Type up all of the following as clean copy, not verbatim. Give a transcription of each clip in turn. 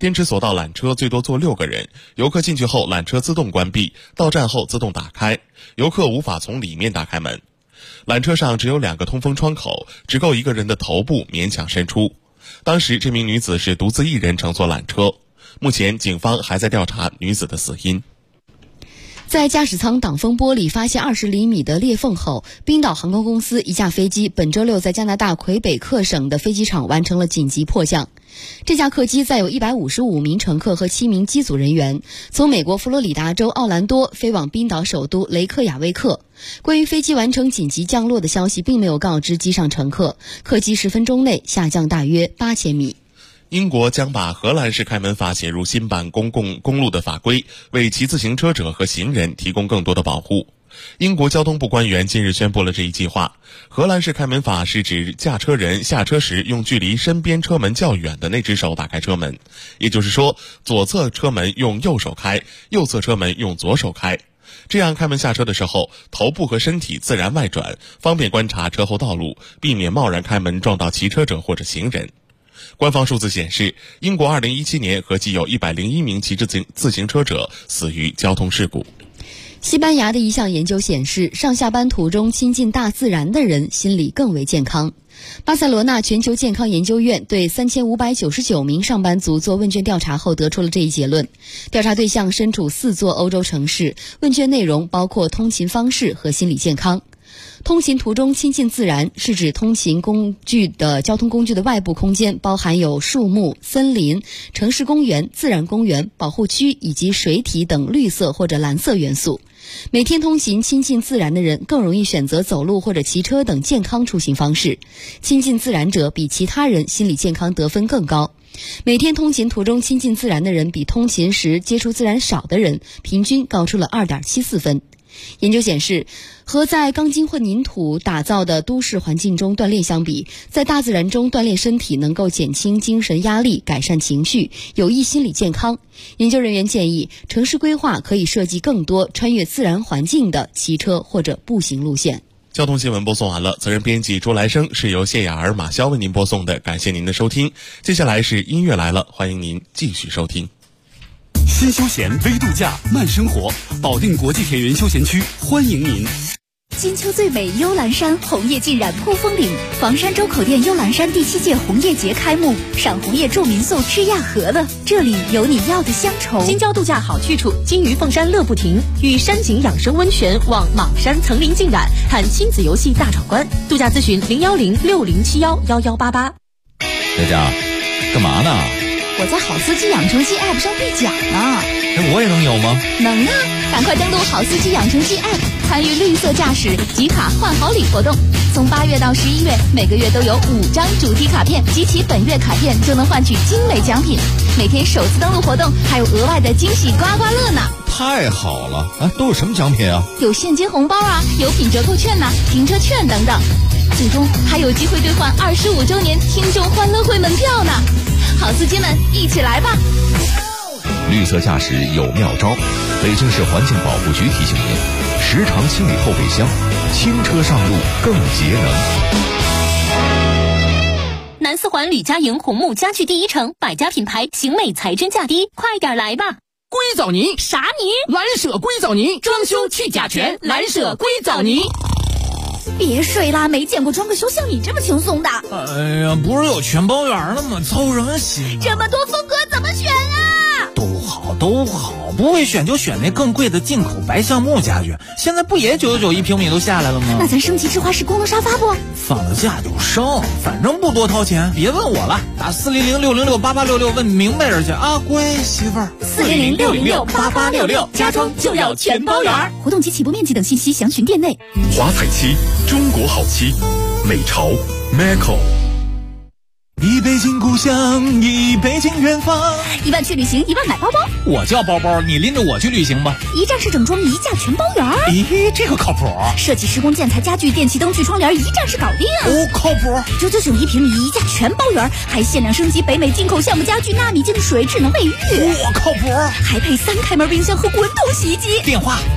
电池索道缆车最多坐6个人，游客进去后缆车自动关闭，到站后自动打开，游客无法从里面打开门。缆车上只有2个通风窗口，只够1个人的头部勉强伸出。当时这名女子是独自一人乘坐缆车，目前警方还在调查女子的死因。 在驾驶舱挡风玻璃发现20厘米的裂缝后，冰岛航空公司一架飞机本周六在加拿大魁北克省的飞机场完成了紧急迫降。这架客机载有155名乘客和7名机组人员，从美国佛罗里达州奥兰多飞往冰岛首都雷克雅未克。关于飞机完成紧急降落的消息并没有告知机上乘客，客机10分钟内下降大约8000米。 英国将把荷兰式开门法写入新版公共公路的法规，为骑自行车者和行人提供更多的保护。英国交通部官员近日宣布了这一计划。荷兰式开门法是指驾车人下车时用距离身边车门较远的那只手打开车门，也就是说，左侧车门用右手开，右侧车门用左手开。这样开门下车的时候，头部和身体自然外转，方便观察车后道路，避免贸然开门撞到骑车者或者行人。官方数字显示，英国2017年合计有101名骑自行车者死于交通事故。 西班牙的一项研究显示，上下班途中亲近大自然的人心理更为健康。巴塞罗那全球健康研究院对3599名上班族做问卷调查后得出了这一结论。调查对象身处4座欧洲城市，问卷内容包括通勤方式和心理健康。通勤途中亲近自然是指通勤交通工具的外部空间包含有树木、森林、城市公园、自然公园、保护区以及水体等绿色或者蓝色元素。每天通勤亲近自然的人更容易选择走路或者骑车等健康出行方式，亲近自然者比其他人心理健康得分更高。每天通勤途中亲近自然的人比通勤时接触自然少的人平均高出了 2.74 分。研究显示，和在钢筋混凝土打造的都市环境中锻炼相比，在大自然中锻炼身体能够减轻精神压力，改善情绪，有益心理健康。研究人员建议，城市规划可以设计更多穿越自然环境的骑车或者步行路线。 交通新闻播送完了，责任编辑朱来生，是由谢雅儿、马潇为您播送的，感谢您的收听。接下来是音乐来了，欢迎您继续收听。 新休闲微度假慢生活，保定国际田园休闲区欢迎您。 金秋最美幽兰山，红叶尽染扑风岭。房山周口店幽兰山第7届红叶节开幕，赏红叶住民宿吃亚河了，这里有你要的乡愁。 金郊度假好去处，金鱼凤山乐不停，与山景养生温泉望莽山层林尽染，看亲子游戏大闯关。度假咨询01060711188。 佳佳，干嘛呢？ 我在好司机养成记 App 上兑奖呢。 我也能有吗？ 能啊，赶快登录好司机养成记 App， 参与绿色驾驶集卡换好礼活动。从8月到11月，每个月都有5张主题卡片，集齐本月卡片就能换取精美奖品。每天首次登录活动还有额外的惊喜刮刮乐呢。 太好了啊！都有什么奖品啊？ 有现金红包啊，有品折扣券呐、停车券等等。最终还有机会兑换25周年听众欢乐会门票呢。好司机们，一起来吧！ 绿色驾驶有妙招，北京市环境保护局提醒您：时常清理后备箱，轻车上路更节能。 南四环吕家营红木家具第一城，百家品牌，型美材真价低，快点来吧！ 硅藻泥啥泥？ 蓝舍硅藻泥，装修去甲醛，蓝舍硅藻泥。 别睡啦，没见过装个修像你这么轻松的。 哎呀，不是有全包圆了吗？操什么心？ 这么多风格怎么选啊？ 都好，不会选就选那更贵的进口白橡木家具。现在不也999一平米都下来了吗？ 那咱升级智化式功能沙发不？ 放了假就升，反正不多掏钱。别问我了，打400-606-8866问明白点去啊，乖媳妇儿。 400-606-8866，家装就要全包圆。活动及起步面积等信息详询店内。 华彩漆，中国好漆，美潮 Macco。 一杯敬故乡，一杯敬远方。 1万去旅行，1万买包包。 我叫包包，你拎着我去旅行吧。 一站式整装，一价全包圆。 咦，这个靠谱。 设计施工建材家具电气灯具窗帘，一站式搞定。 哦，靠谱。 999一平米，一价全包圆，还限量升级北美进口橡木家具、纳米净水、智能卫浴。 我靠谱。 还配3开门冰箱和滚筒洗衣机。 电话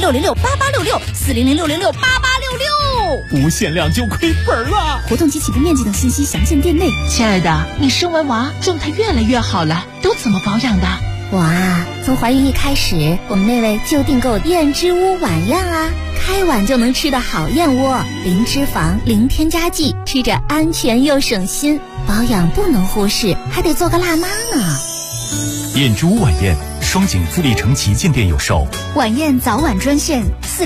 400-606-8866，400-606-8866。 无限量就亏本了。 活动及起步面积等信息详见店内。 亲爱的，你生完娃状态越来越好了，都怎么保养的？ 我啊，从怀孕一开始，我们那位就订购燕之屋晚宴啊，开碗就能吃的好燕窝，零脂肪，零添加剂，吃着安全又省心。保养不能忽视，还得做个辣妈呢。 燕之屋晚宴，双井富力城旗舰店有售。 晚宴早晚专线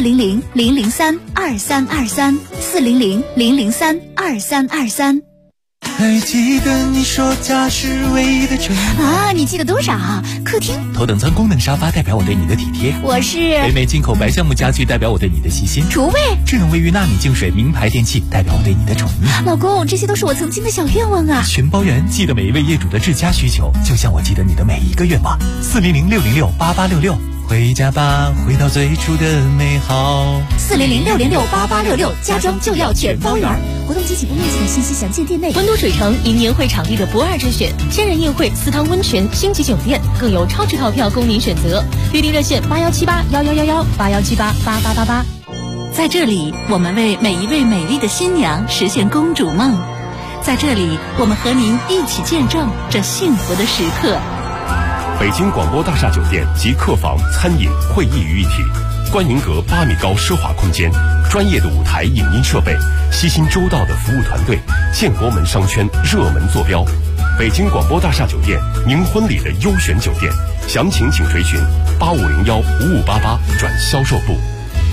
400-003-2323，400-003-2323。 还记得你说家是唯一的宠啊？你记得多少？客厅头等舱功能沙发代表我对你的体贴， 我是北美进口白橡木家具代表我对你的细心， 厨卫智能卫浴纳米净水名牌电器代表我对你的宠溺。 老公，这些都是我曾经的小愿望啊！ 全包圆，记得每一位业主的至佳需求，就像我记得你的每一个愿望。400-606-8866，回家吧，回到最初的美好。 400-606-8866，家装就要全包圆。活动及起步面积的信息详见店内。 温都水城因年会场地的不二之选，千人宴会、私汤温泉、星级酒店，更有超值套票供您选择。预订热线81781111，81788888。 在这里，我们为每一位美丽的新娘实现公主梦。在这里，我们和您一起见证这幸福的时刻。 北京广播大厦酒店及客房、餐饮、会议于一体，观迎阁8米高奢华空间，专业的舞台影音设备，悉心周到的服务团队，建国门商圈热门坐标。北京广播大厦酒店，您婚礼的优选酒店，详情请垂询8501-5588转销售部。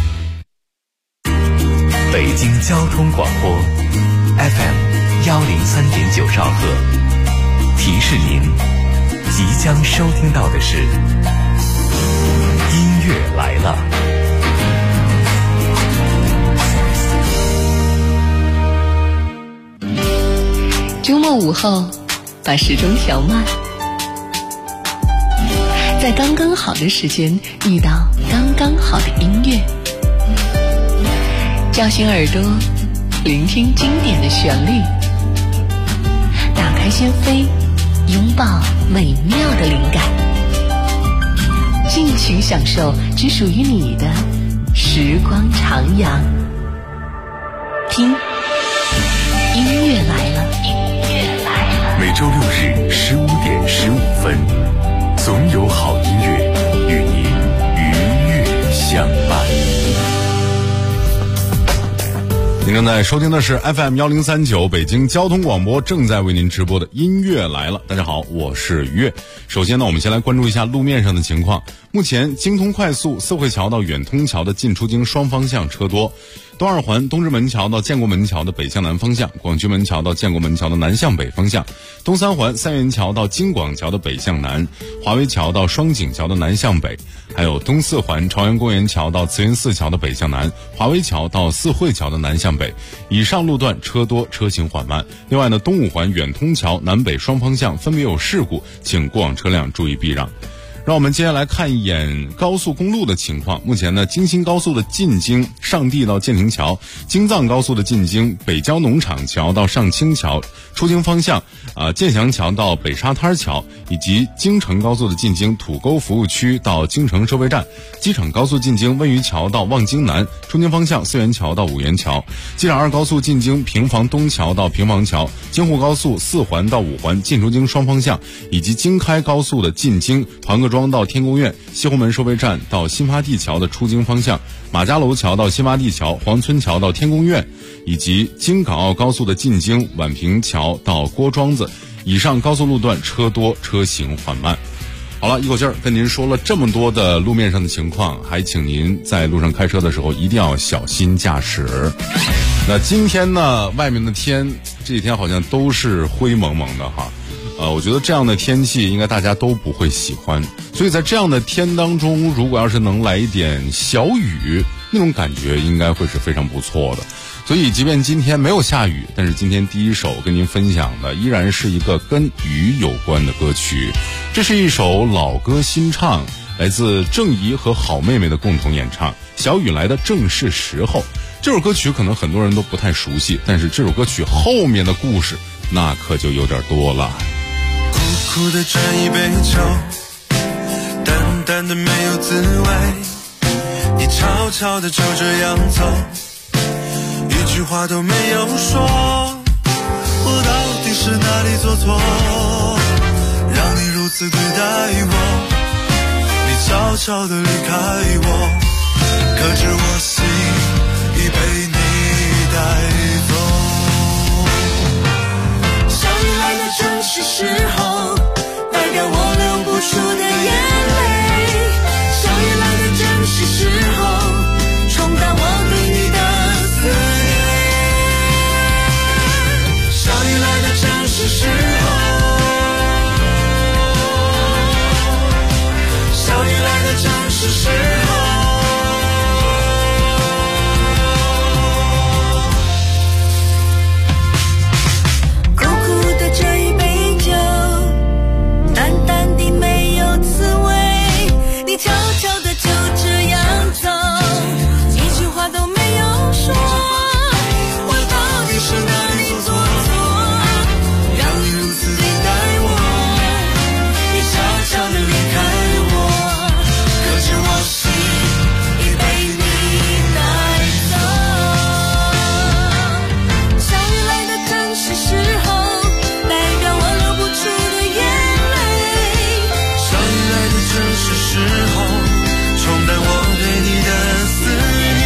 北京交通广播 FM103.9兆赫，提示您即将收听到的是音乐来了。 周末午后，把时钟调慢，在刚刚好的时间遇到刚刚好的音乐，叫醒耳朵，聆听经典的旋律，打开心扉，拥抱美妙的灵感，尽情享受只属于你的时光徜徉。听，音乐来了，音乐来了。 每周6日15:15，总有好音乐与您愉悦相伴。 您正在收听的是 FM1039 北京交通广播正在为您直播的音乐来了。大家好，我是于悦。首先呢，我们先来关注一下路面上的情况。目前京通快速四惠桥到远通桥的进出京双方向车多，东二环东直门桥到建国门桥的北向南方向，广渠门桥到建国门桥的南向北方向，东三环三元桥到京广桥的北向南，华威桥到双井桥的南向北，还有东四环朝阳公园桥到慈云寺桥的北向南，华威桥到四惠桥的南向北。以上路段车多，车行缓慢。另外呢，东五环远通桥南北双方向分别有事故，请过往车辆注意避让。让我们接下来看一眼高速公路的情况。目前呢，京新高速的进京上地到建亭桥，京藏高速的进京北郊农场桥到上清桥出京方向，建祥桥到北沙滩桥，以及京承高速的进京土沟服务区到京承收费站，机场高速进京温榆桥到望京南出京方向四元桥到五元桥，机场2高速进京平房东桥到平房桥，京沪高速4环到5环进出京双方向，以及京开高速的进京团各庄到天宫苑，西红门收费站到新发地桥的出京方向，马家楼桥到新发地桥，黄村桥到天宫苑，以及京港澳高速的进京宛平桥到郭庄子。以上高速路段车多，车行缓慢。好了，一口气儿跟您说了这么多的路面上的情况，还请您在路上开车的时候一定要小心驾驶。那今天呢，外面的天这几天好像都是灰蒙蒙的哈。我觉得这样的天气应该大家都不会喜欢，所以在这样的天当中，如果要是能来一点小雨，那种感觉应该会是非常不错的。所以即便今天没有下雨，但是今天第一首跟您分享的依然是一个跟雨有关的歌曲。这是一首老歌新唱，来自郑怡和好妹妹的共同演唱，小雨来的正是时候。这首歌曲可能很多人都不太熟悉，但是这首歌曲后面的故事那可就有点多了。 苦苦的斟一杯酒，淡淡的没有滋味，你悄悄的就这样走，一句话都没有说，我到底是哪里做错，让你如此对待我，你悄悄地离开我，可知我心已被你带走。相遇来的正是时候，代表我流不出的眼泪，相遇来的正是时候，冲淡我对你的思念，相遇来的正是时候，相遇来的正是时候。苦苦的这一杯酒，淡淡的没有滋味，你悄悄的就这样走，一句话都没有说，我到底是哪里做错，让你如此对待我，你悄悄的离开我，可是我心已被你带走。相遇来的正是时候，代表我流不出的眼泪，相遇来的正是时候，冲淡我对你的思念，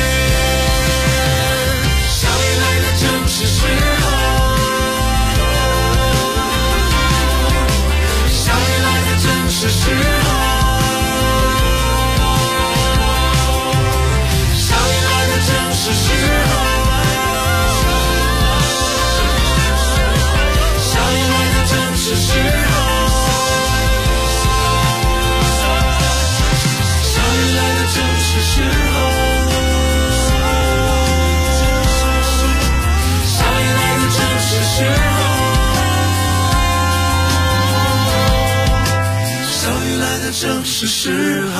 相遇来的正是时候，相遇来的正是时候，相遇来的正是时候，相遇来的正是时候，相遇来的正是时候，相遇来的正是时候，相遇来的正是时候。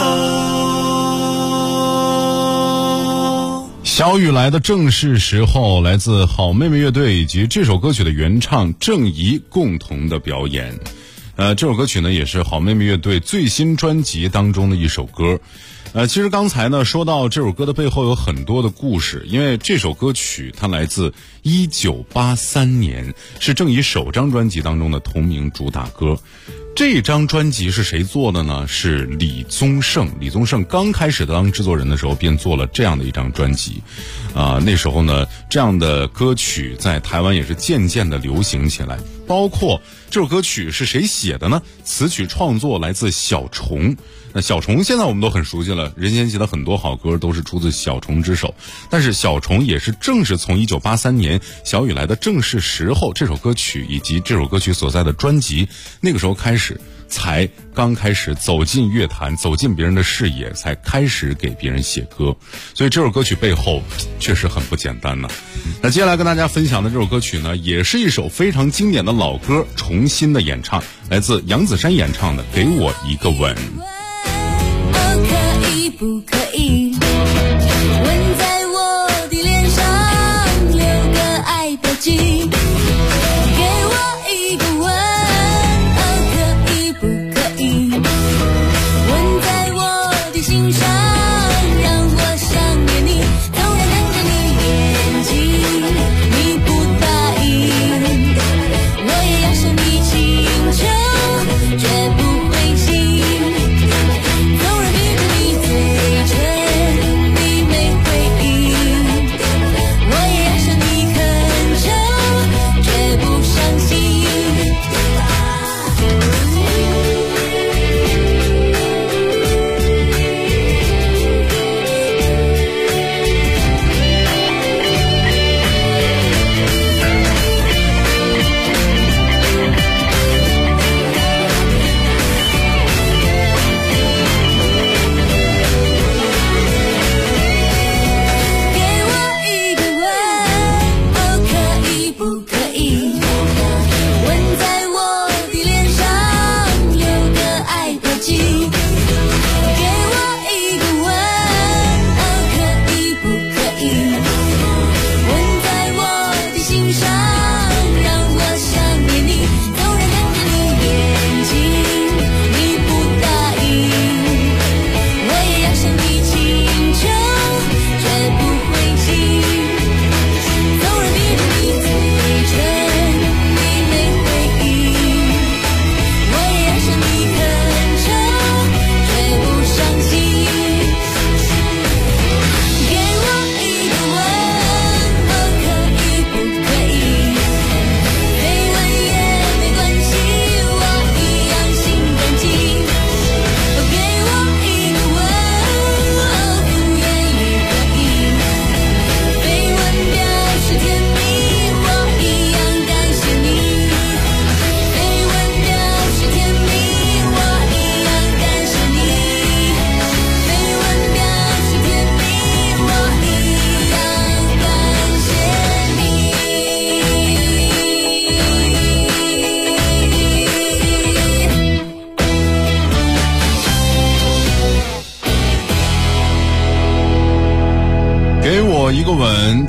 小雨来的正是时候，来自好妹妹乐队以及这首歌曲的原唱郑怡共同的表演。这首歌曲呢也是好妹妹乐队最新专辑当中的一首歌。其实刚才呢说到这首歌的背后有很多的故事，因为这首歌曲它来自1983年，是郑怡首张专辑当中的同名主打歌。这张专辑是谁做的呢？是李宗盛。李宗盛刚开始当制作人的时候便做了这样的一张专辑，那时候呢这样的歌曲在台湾也是渐渐的流行起来。包括这首歌曲是谁写的呢？词曲创作来自小虫。那小虫现在我们都很熟悉了，任贤齐的很多好歌都是出自小虫之手，但是小虫也是正是从1983年小雨来的正是时候这首歌曲以及这首歌曲所在的专辑，那个时候开始才刚开始走进乐坛，走进别人的视野，才开始给别人写歌，所以这首歌曲背后确实很不简单呢。那接下来跟大家分享的这首歌曲呢，也是一首非常经典的老歌重新的演唱，来自杨子姗演唱的《给我一个吻》。 可以不可以吻在我的脸上，留个爱标记，给我一个吻。可以不可以吻在我的心上，让我想念你，纵然看着你眼睛你不答应，我也要向你请求，绝不灰心。纵然闭着你嘴唇，你没回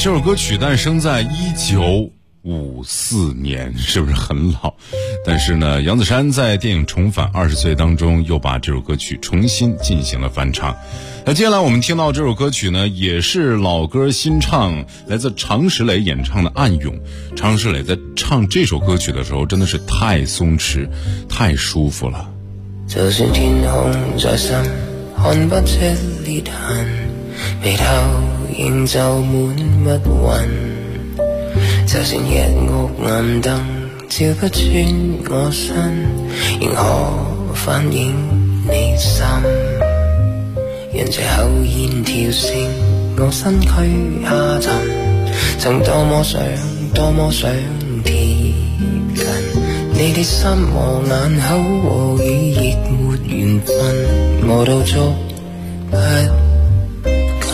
这首歌曲诞生在1954年，是不是很老？但是呢，杨子姗在电影《重返20岁》当中又把这首歌曲重新进行了翻唱。那接下来我们听到这首歌曲呢，也是老歌新唱，来自常石磊演唱的《暗涌》。常石磊在唱这首歌曲的时候真的是太松弛，太舒服了。 就算天空再深，看不出裂痕，眉頭仍就滿密雲。就算日屋暗燈照不穿我身，仍可反映你心。讓這口煙跳升我身軀下沉，曾多麼想貼近你的心和眼口和語亦沒緣分，我都捉不緊，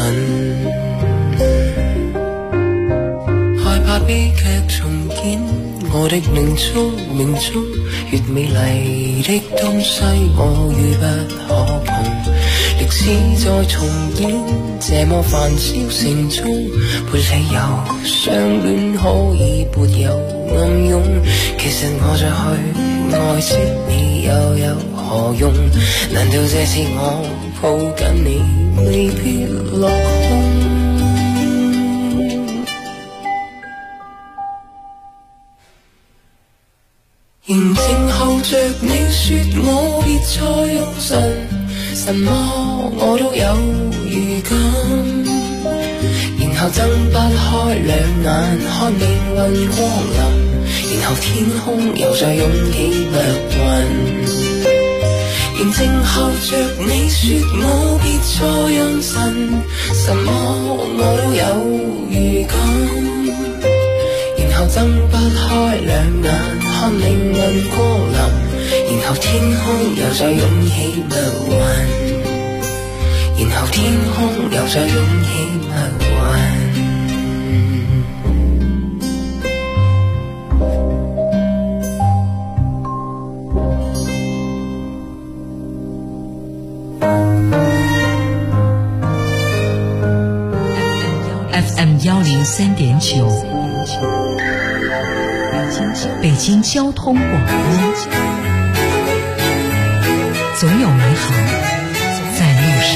害怕悲劇重演，我的命中越美麗的東西我與不可碰，歷史再重演，這麼煩囂城中潑汽油，相戀可以沒有暗湧，其實我再去愛惜你又有何用？難道這次我抱緊你未必落空？仍靜候着你說我別再用神，什麼我都有預感，然後睜不開兩眼看命運光臨，然後天空又再湧起白雲。仍靜候着你說我別再用神，什麼我都有預感，然後睜不開兩眼看命運光臨，然後天空又再湧起白雲，然後天空又再湧起白雲。 FM 103.9，北京交通广播，总有美好在路上。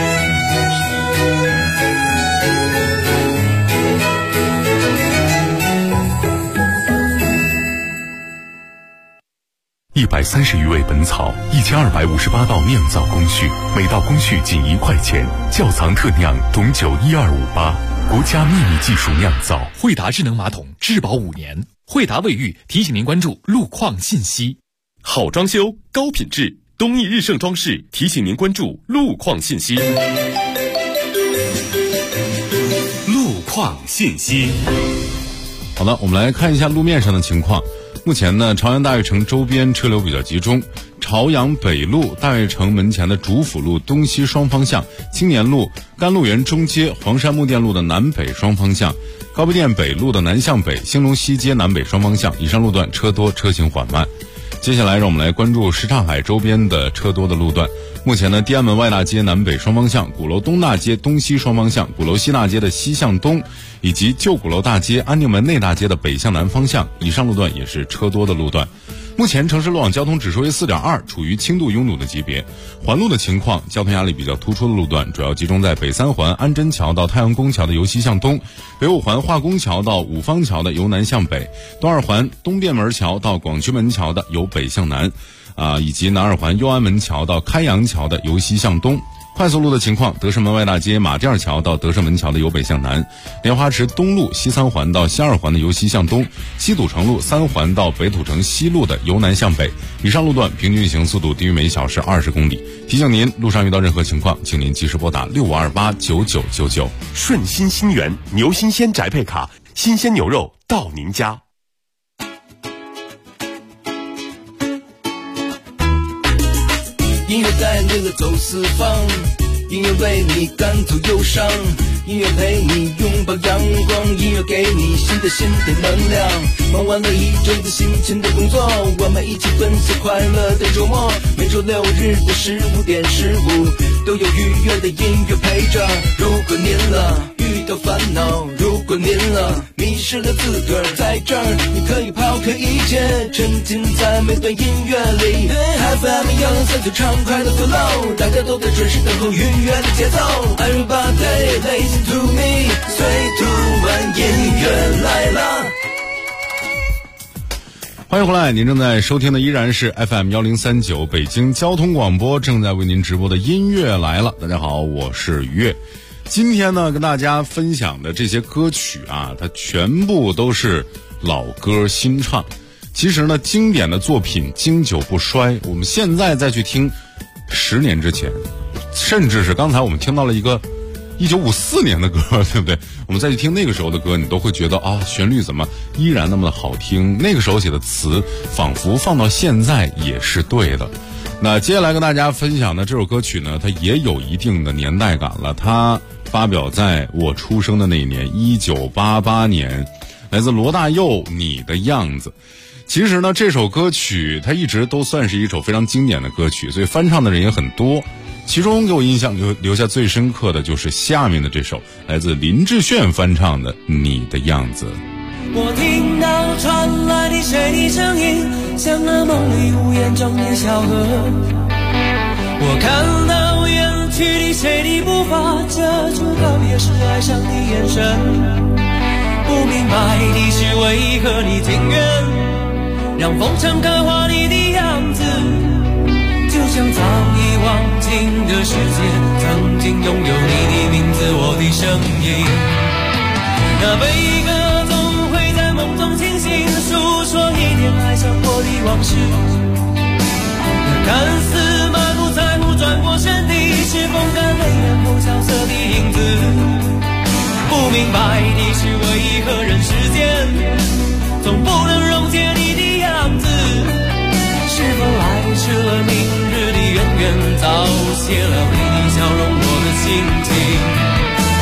130余味本草，1258道酿造工序，每道工序仅1块钱。窖藏特酿董酒12588，国家秘密技术酿造。 惠达智能马桶质保5年。惠达卫浴提醒您关注路况信息。 好装修高品质，东义日盛装饰提醒您关注路况信息。 路况信息。 好的，我们来看一下路面上的情况。目前呢，朝阳大悦城周边车流比较集中，朝阳北路大悦城门前的主辅路东西双方向，青年路甘露园中街黄山木店路的南北双方向，高碑店北路的南向北兴隆西街南北双方向，以上路段车多，车行缓慢。接下来让我们来关注什刹海周边的车多的路段。目前呢，地安门外大街南北双方向，鼓楼东大街东西双方向，鼓楼西大街的西向东，以及旧鼓楼大街安定门内大街的北向南方向，以上路段也是车多的路段。目前城市路网交通指数为 4.2， 处于轻度拥堵的级别。环路的情况，交通压力比较突出的路段主要集中在北三环安贞桥到太阳宫桥的由西向东，北五环化工桥到五方桥的由南向北，东二环东便门桥到广渠门桥的由北向南，以及南二环右安门桥到开阳桥的由西向东。快速路的情况，德胜门外大街马甸桥到德胜门桥的由北向南，莲花池东路西三环到西二环的由西向东，西土城路三环到北土城西路的由南向北。以上路段平均运行速度低于每小时20公里。提醒您，路上遇到任何情况，请您及时拨打65289999。 顺心新源牛新鲜宅配卡，新鲜牛肉到您家。 音乐带领了走四方，音乐为你赶走忧伤，音乐陪你拥抱阳光，音乐给你新的能量。忙完了一周的辛勤的工作，我们一起分享快乐的周末。每周6日的15:15，都有愉悦的音乐陪着。如果您了遇遇到烦恼。如果您了迷失了自个儿，在这儿你可以抛开一切，沉浸在每段音乐里。FM 103最畅快的 flow， 大家都在准时等候愉悦的节奏。Everybody listen to me， 最突然音乐来了。 欢迎回来，您正在收听的依然是 FM 1039北京交通广播正在为您直播的音乐来了。大家好，我是于越。今天呢，跟大家分享的这些歌曲啊，它全部都是老歌新唱。其实呢，经典的作品经久不衰，我们现在再去听10年之前，甚至是刚才我们听到了一个1954年的歌，对不对？我们再去听那个时候的歌，你都会觉得啊，旋律怎么依然那么的好听？那个时候写的词，仿佛放到现在也是对的。那接下来跟大家分享的这首歌曲呢，它也有一定的年代感了。它发表在我出生的那一年，1988年，来自罗大佑《你的样子》。其实呢，这首歌曲它一直都算是一首非常经典的歌曲，所以翻唱的人也很多。其中给我印象留下最深刻的就是下面的这首来自林志炫翻唱的《你的样子》。 我听到传来的谁的声音，像那梦里无言中的小河。我看到远去的谁的步伐，遮住告别时哀伤的眼神。不明白的是为何你情愿让风尘刻画你的样子，就像早已忘情的世界，曾经拥有你的名字，我的声音。那悲歌总会在梦中清醒，诉说一点爱上过的往事。那看似满不在乎转过身的，是风干泪眼后萧瑟的影子。不明白的是为何人世间总不能溶解你的样子。是否来迟了明日的远远，早谢了你的笑容，我的心情。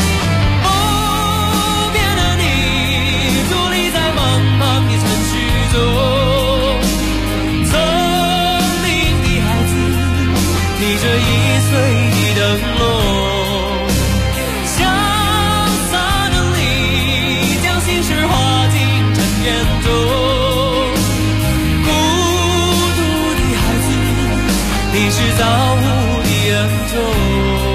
不变的你，伫立在茫茫的城市中，聪明的孩子，提着1岁的灯笼，潇洒的你，将心事化进尘缘中。你是造物的恩宠。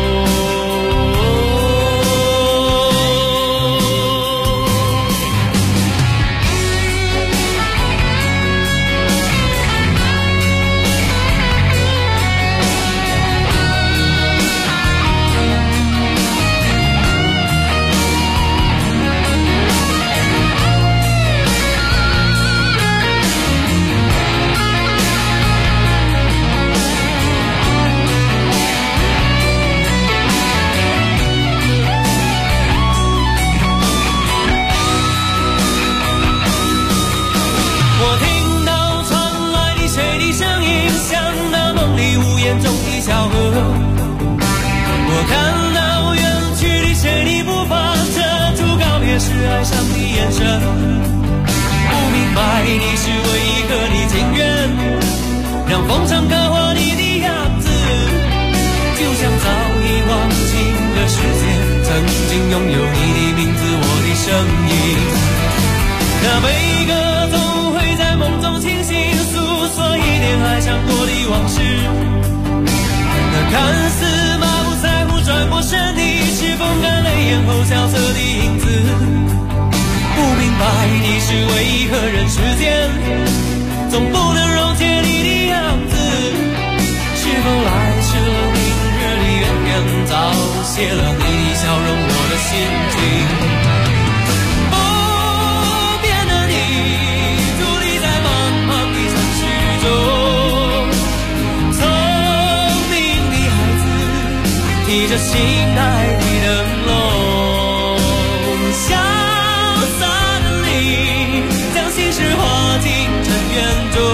中的小河，我看到远去的谁的步伐，遮住告别时哀伤的眼神。不明白的是为何你情愿让风尘刻画你的样子，就像早已忘情的世界，曾经拥有你的名字，我的声音。那悲歌总会在梦中清醒，诉说一点爱上过的往事。那看似马不在乎转过身的，是风干泪眼后萧瑟的影子。不明白的是为何人世间总不能溶解你的样子。是否来迟了明日的远远，早谢了你的笑容，我的心情。不变的你，伫立在茫茫的城市中，提着心爱的灯笼，潇洒的你，将心事化进尘缘中。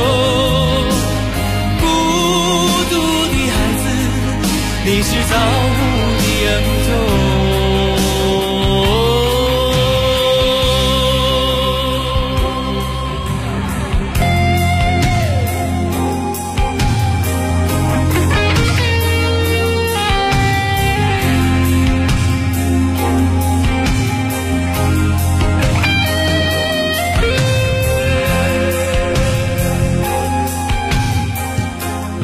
孤独的孩子，你是造物的恩宠。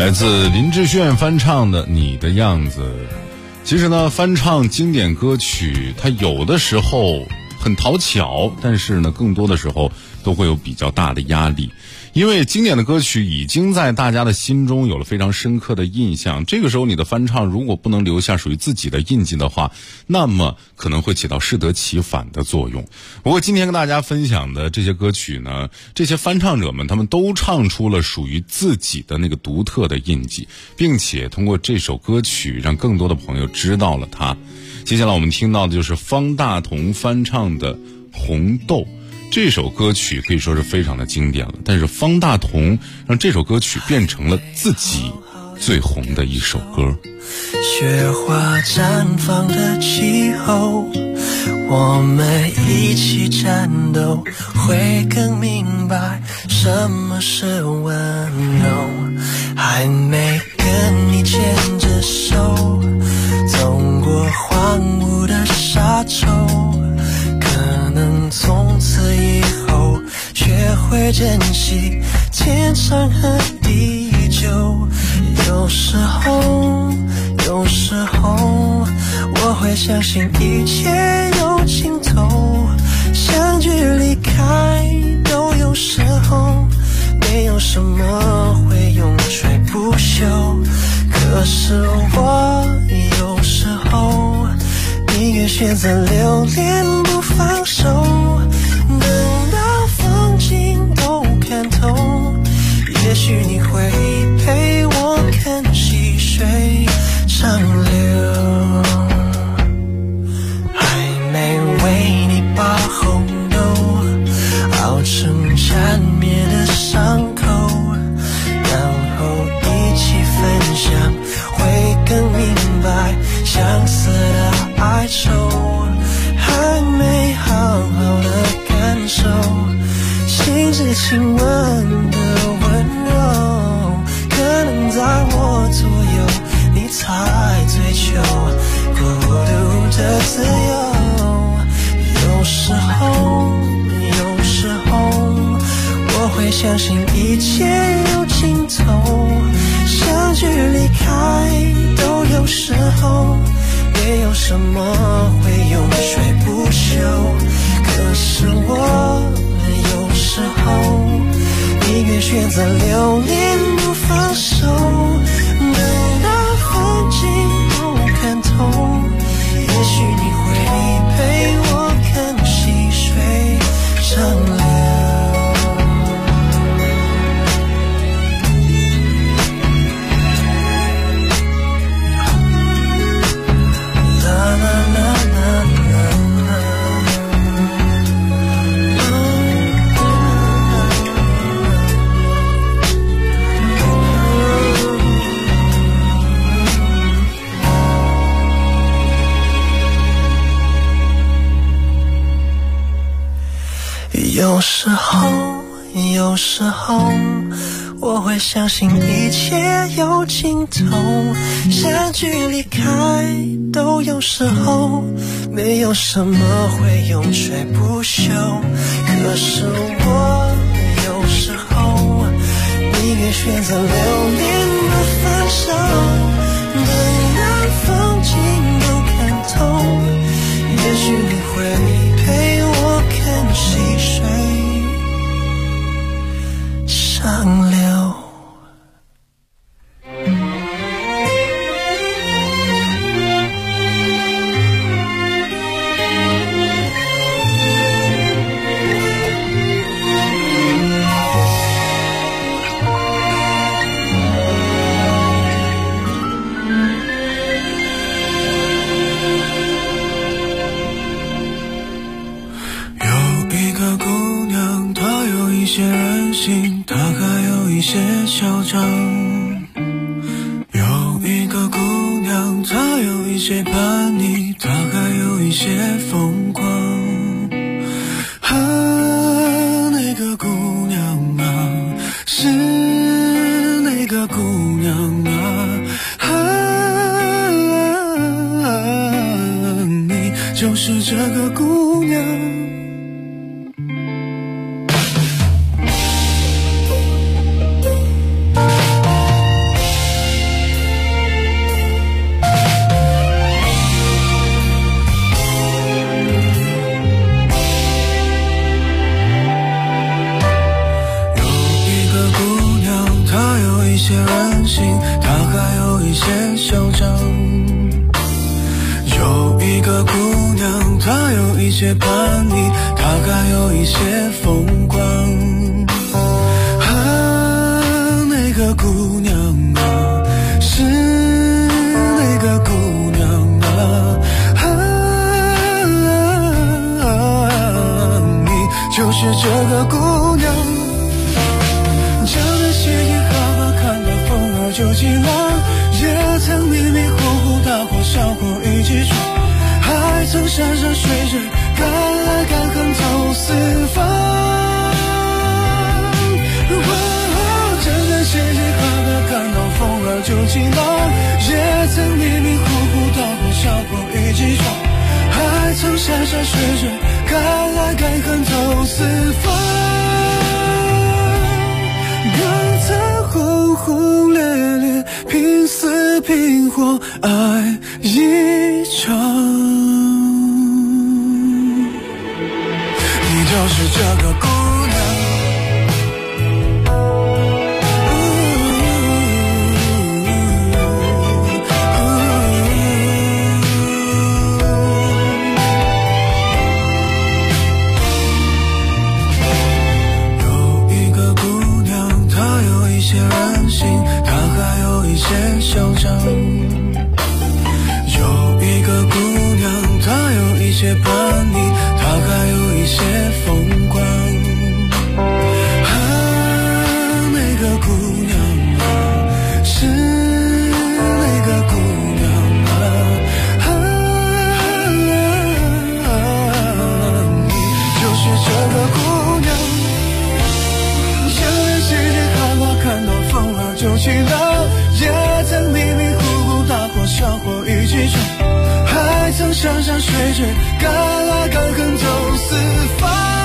来自林志炫翻唱的《你的样子》。其实呢，翻唱经典歌曲，它有的时候很讨巧，但是呢，更多的时候都会有比较大的压力。因为经典的歌曲已经在大家的心中有了非常深刻的印象，这个时候你的翻唱如果不能留下属于自己的印记的话，那么可能会起到适得其反的作用。不过今天跟大家分享的这些歌曲呢，这些翻唱者们他们都唱出了属于自己的那个独特的印记，并且通过这首歌曲让更多的朋友知道了它。接下来我们听到的就是方大同翻唱的《红豆》。这首歌曲可以说是非常的经典了，但是方大同让这首歌曲变成了自己最红的一首歌。 雪花绽放的气候，我们一起战斗，会更明白什么是温柔。还没跟你牵着手，走过荒芜的沙洲，可能从此以后学会珍惜天长和地久。有时候我会相信一切有尽头，相聚离开都有时候，没有什么会永垂不朽。可是我有时候宁愿选择留恋不放手，等到风景都看透，也许你会陪我看细水长流。还没为你把红豆熬成缠绵的伤口，然后一起分享，会更明白相似的哀愁。还没好好的感受心之亲吻的温柔，可能在我左右你才追求孤独的自由。有时候我会相信一切有尽头，相聚离开都有时候，没有什么会永垂不朽。可是我有时候宁愿选择留恋不放手，等到风景都看透，也许你会陪我看细水长流。有时候我会相信一切有尽头，相聚离开都有时候，没有什么会永垂不朽。可是我有时候宁愿选择留恋不放手，等到风景都看透，也许你会陪我看细水长流。嚣张，有一个姑娘，她有一些叛逆，她还有一些疯狂。那个姑娘啊，是那个姑娘啊，你就是这个姑娘。 一些嚣张。有一个姑娘，她有一些叛逆，她还有一些疯狂。那个姑娘啊，是那个姑娘啊，你就是这个姑娘。这个嘻嘻哈哈，看到风儿就起浪，也曾迷迷糊糊大火小火一起闯，还曾山山水水敢爱敢恨走四方。嘻嘻哈哈，看到风儿就起浪，也曾迷迷糊糊大火小火一起闯，还曾山山水水敢爱敢恨走四方，更曾轰轰烈烈拼死拼活爱一场。你就是这个姑娘，嚣张。有一个姑娘，她有一些叛逆，她还有一些疯狂。那个姑娘啊，是那个姑娘啊，你就是这个姑娘。有人嘻嘻哈哈，看到风儿就起浪，也曾迷迷糊糊大火小火一起闯，还曾山山水水敢爱敢恨走四方。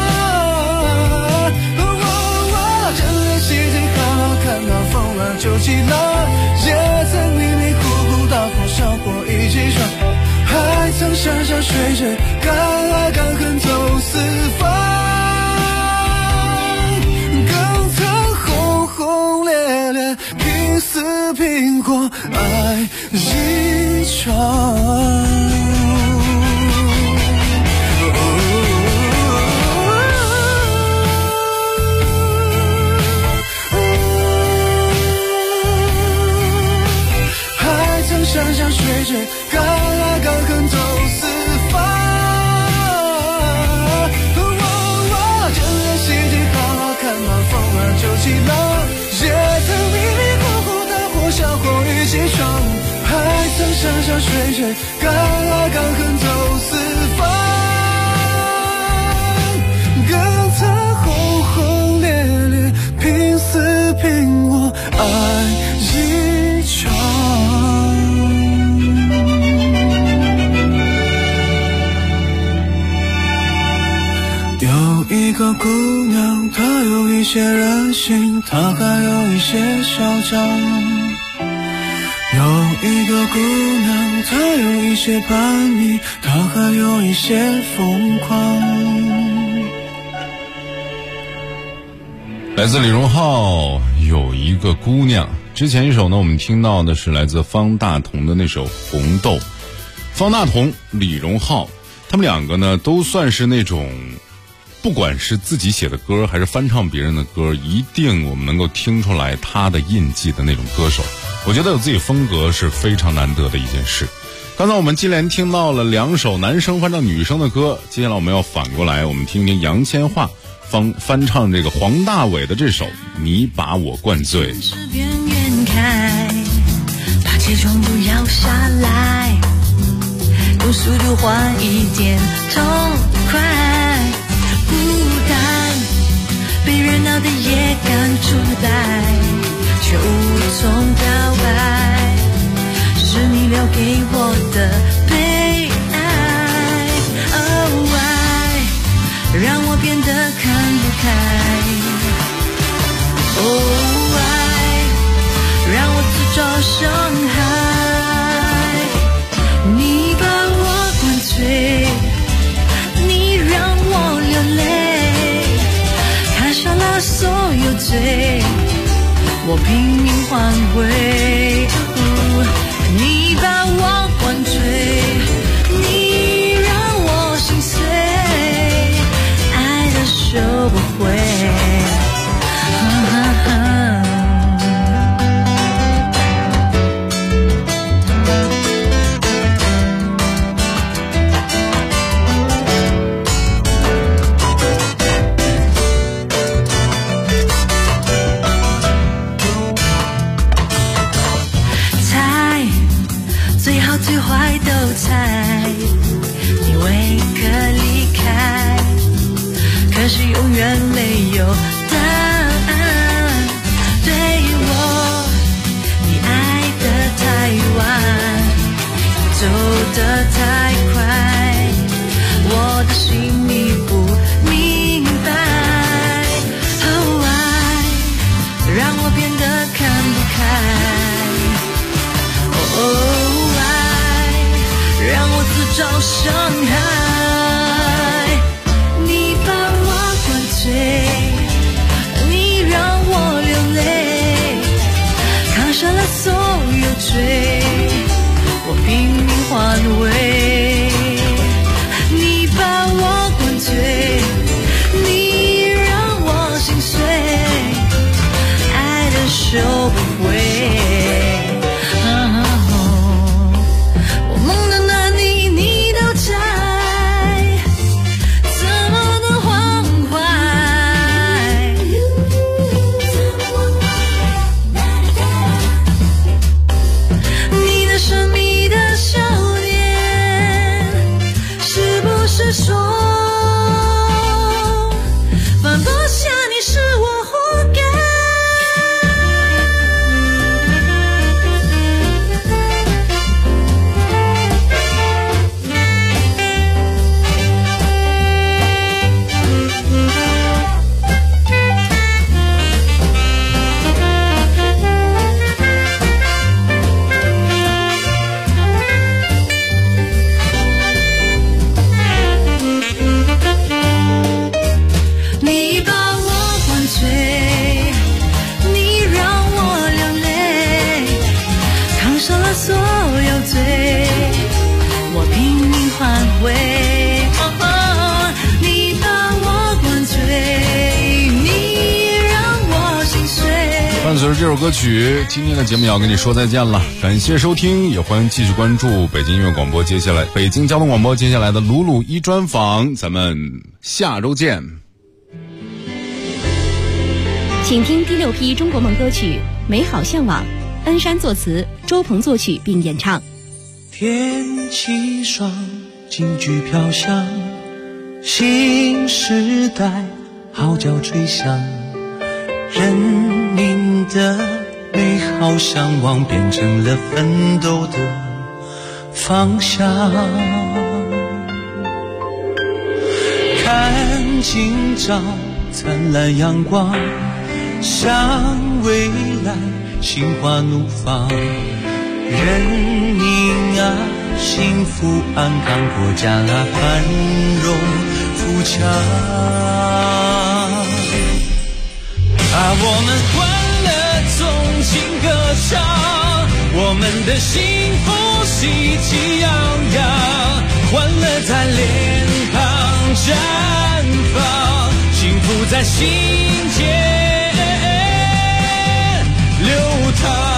这人嘻嘻哈哈，看到风儿就起浪，也曾迷迷糊糊大火小火一起闯，还曾山山水水敢爱敢恨走四方，更曾轰轰烈烈拼死拼活爱一场。还曾山山水水敢爱敢恨走四方。这人嘻嘻哈哈，看到风儿就起浪，也曾迷迷糊糊大火小火一起闯，还曾山山水水敢爱敢恨走四方，更曾轰轰烈烈拼死拼活爱一场。有一个姑娘，她有一些任性，她还有一些嚣张。有一个姑娘，她有一些叛逆，她还有一些疯狂。 来自李荣浩，有一个姑娘。之前一首呢，我们听到的是来自方大同的那首《红豆》。方大同、李荣浩，他们两个呢，都算是那种不管是自己写的歌还是翻唱别人的歌，一定我们能够听出来他的印记的那种歌手。我觉得有自己风格是非常难得的一件事。刚才我们接连听到了两首男生翻唱女生的歌，接下来我们要反过来，我们听听杨千嬅翻唱这个黄大炜的这首《你把我灌醉》。 边缘开，把车窗都摇下来，用速度换一点痛快，孤单被热闹的夜赶出来，却无从表白，是你留给我的悲哀。哦，爱让我变得看不开，哦，爱让我自找伤害，你把我灌醉，你让我流泪，看下了所有罪，我拼命换回。 我最坏都猜你会可离开，可是永远没有答案。对我，你爱得太晚，走得太快，我的心你不明白。哦，爱让我变得看不开，哦，爱让我自找伤害。你把我灌醉，你让我流泪，扛下了所有罪，我拼命换回。你把我灌醉，你让我心碎，爱的收不回。我梦到那你，你都在，怎么能忘怀？你那神秘的笑脸，是不是说放不下你是我活该？你把我灌醉，你让我流泪，扛上了所有罪，我拼命换回。你把我灌醉，你让我心碎。 伴随着这首歌曲，今天的节目也要跟你说再见了。感谢收听，也欢迎继续关注北京音乐广播。接下来，北京交通广播接下来的鲁鲁一专访，咱们下周见。 请听第6批中国梦歌曲《美好向往》，恩山作词，周鹏作曲并演唱。 天气爽，京剧飘香，新时代号角吹响，人民的美好向往变成了奋斗的方向。看今朝灿烂阳光，向未来心花怒放，人民啊幸福安康，国家啊繁荣富强。我们欢乐纵情歌唱，我们的幸福喜气洋洋，欢乐在脸庞绽放，幸福在心间流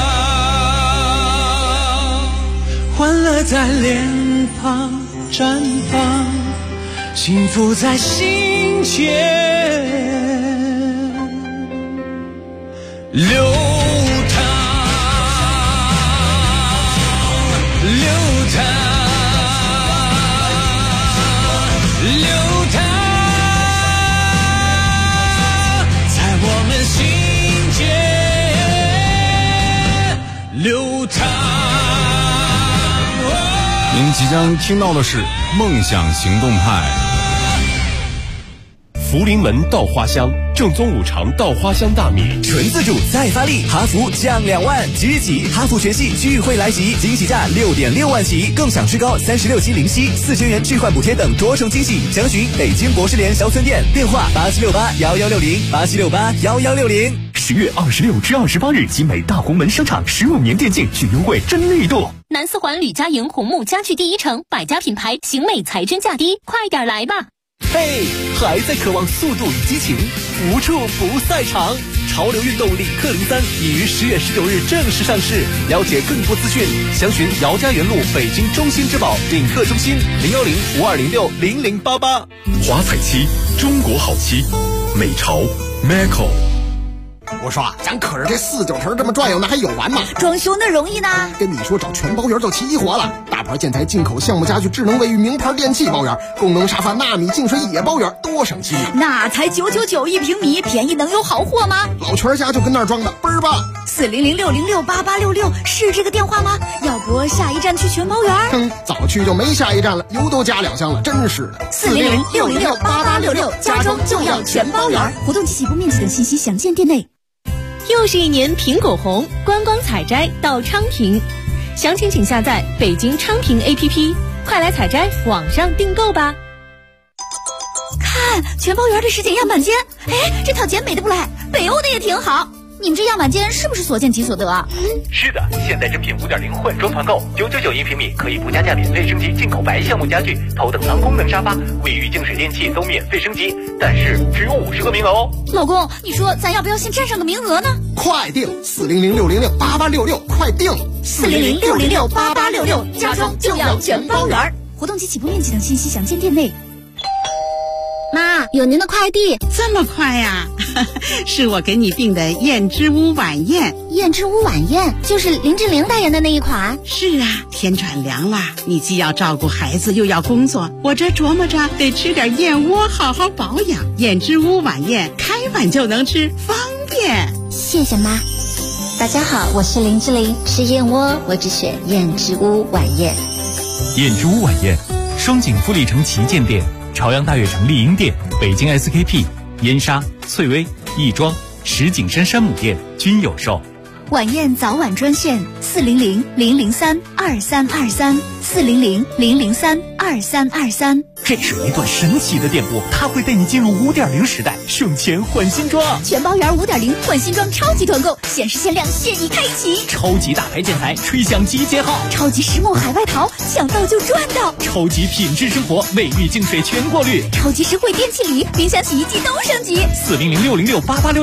淌，欢乐在脸庞绽放，幸福在心间流淌，流淌，流淌，在我们心间流淌。 您即将听到的是梦想行动派。 福临门稻花香，正宗五常稻花香大米， 纯自主再发力，哈弗降2万，即日起哈弗全系聚会来袭，惊喜价6.6万起，更享最高36期零息，4000元置换补贴等多重惊喜。详询北京博士联销村店，电话87681160，87681160。 10月26至28日，集美大红门商场15年电竞巨优惠真力度。 南四环吕家营红木家具第一城，百家品牌，行美才真价低，快点来吧！ 嘿，还在渴望速度与激情，无处不赛场。潮流运动领克03已于10月19日正式上市，了解更多资讯，详询姚家园路北京中心之宝领克中心01052060088。 华彩漆，中国好漆，美潮 Macco。 我说咱可是这4、9成这么转悠，那还有完吗？ 装修那容易呢？ 跟你说，找全包圆就齐活了，大牌建材、进口项目家具、智能卫浴、名牌电器包圆，功能沙发、纳米净水也包圆，多省心啊！ 那才999一平米，便宜能有好货吗？ 老全家就跟那儿装的，倍儿棒！400-606-8866是这个电话吗？ 要不下一站去全包圆？ 早去就没下一站了，油都加2箱了，真是的。 400-606-8866，家装就要全包圆。活动及起步面积等信息详见店内。 又是一年苹果红，观光采摘到昌平，详情请下载北京昌平 APP， 快来采摘，网上订购吧。 看全包圆的实景样板间，哎，这套简美的不赖，北欧的也挺好。你们这样板间是不是所见即所得啊？ 是的，现代正品5.0换装团购，999一平米，可以不加价免费升级进口白橡木家具、头等舱功能沙发、卫浴净水电器都免费升级，但是只有50个名额哦。 老公，你说咱要不要先占上个名额呢？ 快定400-606-8866，快定 400-606-8866，家装就要全包圆。活动及起步面积等信息详见店内。 妈，有您的快递。 这么快呀？是我给你订的燕之屋晚宴。 燕之屋晚宴就是林志玲代言的那一款。 是啊，天转凉了，你既要照顾孩子又要工作，我这琢磨着得吃点燕窝好好保养。燕之屋晚宴开碗就能吃，方便。 谢谢妈。大家好，我是林志玲，吃燕窝我只选燕之屋晚宴。 燕之屋晚宴，双井富力城旗舰店、朝阳大悦城丽婴店、北京 SKP、燕莎、翠微、亦庄、石景山山姆店均有售。 晚宴早晚专线400-003-2323，400-003-2323。 这是一段神奇的电波，它会带你进入5.0时代，省钱换新装。 全包圆5.0换新装超级团购，限时限量，现已开启。 超级大牌建材，吹响集结号。 超级实木海外淘，抢到就赚到。 超级品质生活，卫浴净水全过滤。 超级实惠电器礼，冰箱洗衣机都升级。 400-606-8866。